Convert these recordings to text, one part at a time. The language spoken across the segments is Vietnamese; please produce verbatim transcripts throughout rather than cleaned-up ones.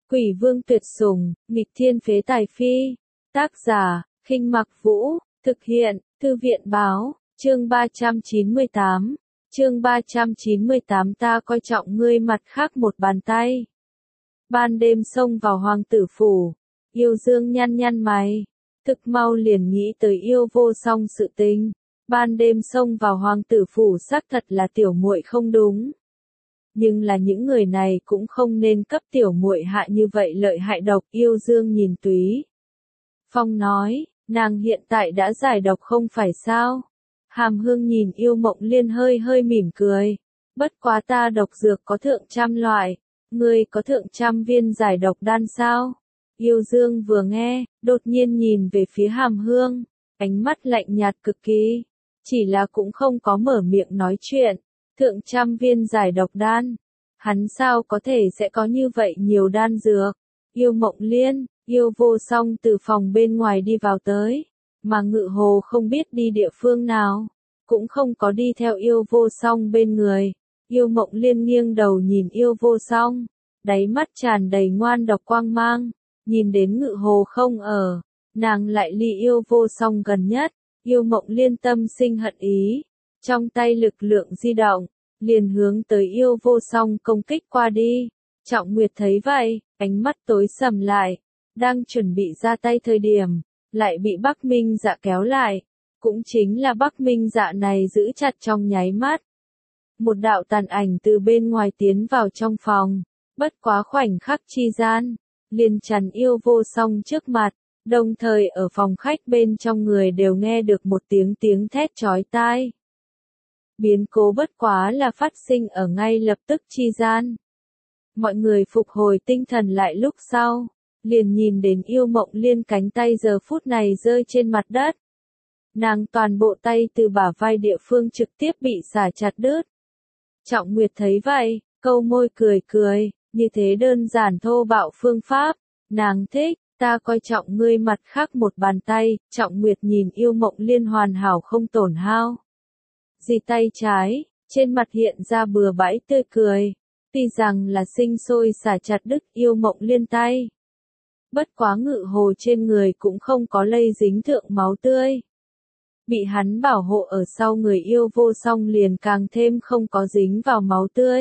Quỷ vương tuyệt sủng, nghịch thiên phế tài phi. Tác giả, Khinh Mặc Vũ, thực hiện, Thư viện Báo, chương ba trăm chín mươi tám. Chương ba trăm chín mươi tám ta coi trọng ngươi mặt khác một bàn tay. Ban đêm xông vào hoàng tử phủ, Yêu Dương nhăn nhăn mày, thực mau liền nghĩ tới yêu vô song sự tình. Ban đêm xông vào hoàng tử phủ xác thật là tiểu muội không đúng. Nhưng là những người này cũng không nên cấp tiểu muội hạ như vậy lợi hại độc. Yêu Dương nhìn Túy Phong nói, nàng hiện tại đã giải độc không phải sao? Hàm Hương nhìn Yêu Mộng Liên hơi hơi mỉm cười. Bất quá ta độc dược có thượng trăm loại, ngươi có thượng trăm viên giải độc đan sao? Yêu Dương vừa nghe, đột nhiên nhìn về phía Hàm Hương, ánh mắt lạnh nhạt cực kỳ, chỉ là cũng không có mở miệng nói chuyện. Thượng trăm viên giải độc đan, hắn sao có thể sẽ có như vậy nhiều đan dược? Yêu Mộng Liên, Yêu Vô Song từ phòng bên ngoài đi vào tới, mà Ngự Hồ không biết đi địa phương nào, cũng không có đi theo Yêu Vô Song bên người. Yêu Mộng Liên nghiêng đầu nhìn Yêu Vô Song, đáy mắt tràn đầy ngoan độc quang mang, nhìn đến Ngự Hồ không ở, nàng lại ly Yêu Vô Song gần nhất. Yêu Mộng Liên tâm sinh hận ý, trong tay lực lượng di động, liền hướng tới Yêu Vô Song công kích qua đi. Trọng Nguyệt thấy vậy, ánh mắt tối sầm lại, đang chuẩn bị ra tay thời điểm, lại bị Bắc Minh Dạ kéo lại. Cũng chính là Bắc Minh Dạ này giữ chặt trong nháy mắt. Một đạo tàn ảnh từ bên ngoài tiến vào trong phòng, bất quá khoảnh khắc chi gian, liền chắn Yêu Vô Song trước mặt. Đồng thời ở phòng khách bên trong người đều nghe được một tiếng tiếng thét chói tai. Biến cố bất quá là phát sinh ở ngay lập tức chi gian. Mọi người phục hồi tinh thần lại lúc sau, liền nhìn đến Yêu Mộng Liên cánh tay giờ phút này rơi trên mặt đất. Nàng toàn bộ tay từ bả vai địa phương trực tiếp bị xả chặt đứt. Trọng Nguyệt thấy vậy, câu môi cười cười, như thế đơn giản thô bạo phương pháp, nàng thích. Ta coi trọng ngươi mặt khác một bàn tay. Trọng Nguyệt nhìn Yêu Mộng Liên hoàn hảo không tổn hao gì tay trái, trên mặt hiện ra bừa bãi tươi cười. Tuy rằng là sinh sôi xả chặt đứt Yêu Mộng Liên tay, bất quá Ngự Hồ trên người cũng không có lây dính thượng máu tươi. Bị hắn bảo hộ ở sau người Yêu Vô Song liền càng thêm không có dính vào máu tươi.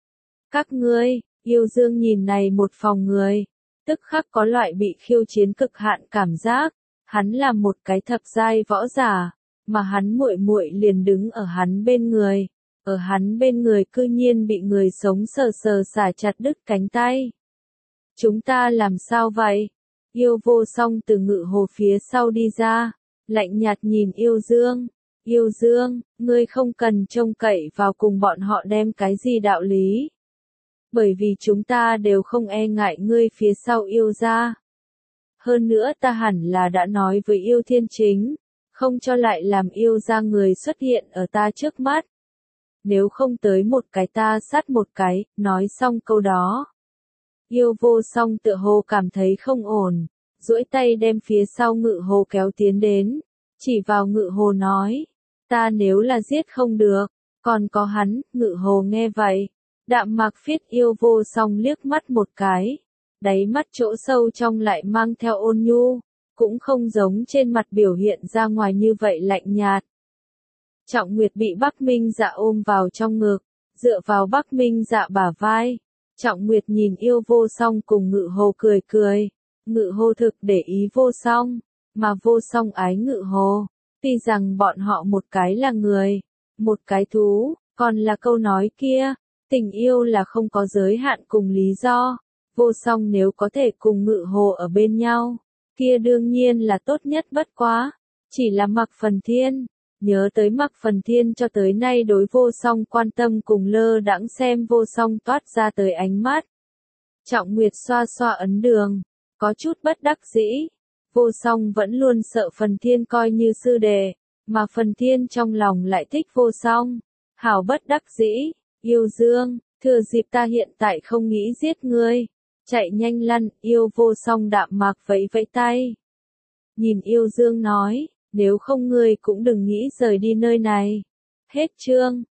Các ngươi, Yêu Dương nhìn này một phòng người, tức khắc có loại bị khiêu chiến cực hạn cảm giác. Hắn là một cái thập giai võ giả, mà hắn muội muội liền đứng ở hắn bên người, ở hắn bên người cư nhiên bị người sống sờ sờ xả chặt đứt cánh tay. Chúng ta làm sao vậy? Yêu Vô Song từ Ngự Hồ phía sau đi ra, lạnh nhạt nhìn Yêu Dương. Yêu Dương, ngươi không cần trông cậy vào cùng bọn họ đem cái gì đạo lý. Bởi vì chúng ta đều không e ngại ngươi phía sau Yêu gia. Hơn nữa ta hẳn là đã nói với Yêu Thiên Chính, không cho lại làm Yêu gia người xuất hiện ở ta trước mắt. Nếu không tới một cái ta sát một cái. Nói xong câu đó, Yêu Vô Song tựa hồ cảm thấy không ổn, duỗi tay đem phía sau Ngự Hồ kéo tiến đến, chỉ vào Ngự Hồ nói, ta nếu là giết không được, còn có hắn. Ngự Hồ nghe vậy, đạm mạc phiết Yêu Vô Song liếc mắt một cái, đáy mắt chỗ sâu trong lại mang theo ôn nhu, cũng không giống trên mặt biểu hiện ra ngoài như vậy lạnh nhạt. Trọng Nguyệt bị Bắc Minh Dạ ôm vào trong ngực, dựa vào Bắc Minh Dạ bả vai. Trọng Nguyệt nhìn Yêu Vô Song cùng Ngự Hồ cười cười. Ngự Hồ thực để ý Vô Song, mà Vô Song ái Ngự Hồ. Tuy rằng bọn họ một cái là người, một cái thú, còn là câu nói kia, tình yêu là không có giới hạn cùng lý do. Vô Song nếu có thể cùng Ngự Hồ ở bên nhau, kia đương nhiên là tốt nhất bất quá. Chỉ là Mạc Phần Thiên, nhớ tới Mạc Phần Thiên cho tới nay đối Vô Song quan tâm cùng lơ đãng xem Vô Song toát ra tới ánh mắt. Trọng Nguyệt xoa xoa ấn đường, có chút bất đắc dĩ. Vô Song vẫn luôn sợ Phần Thiên coi như sư đệ, mà Phần Thiên trong lòng lại thích Vô Song. Hảo bất đắc dĩ. Yêu Dương, thừa dịp ta hiện tại không nghĩ giết ngươi, chạy nhanh lăn. Yêu Vô Song đạm mạc vẫy vẫy tay, nhìn Yêu Dương nói, nếu không ngươi cũng đừng nghĩ rời đi nơi này. Hết chương.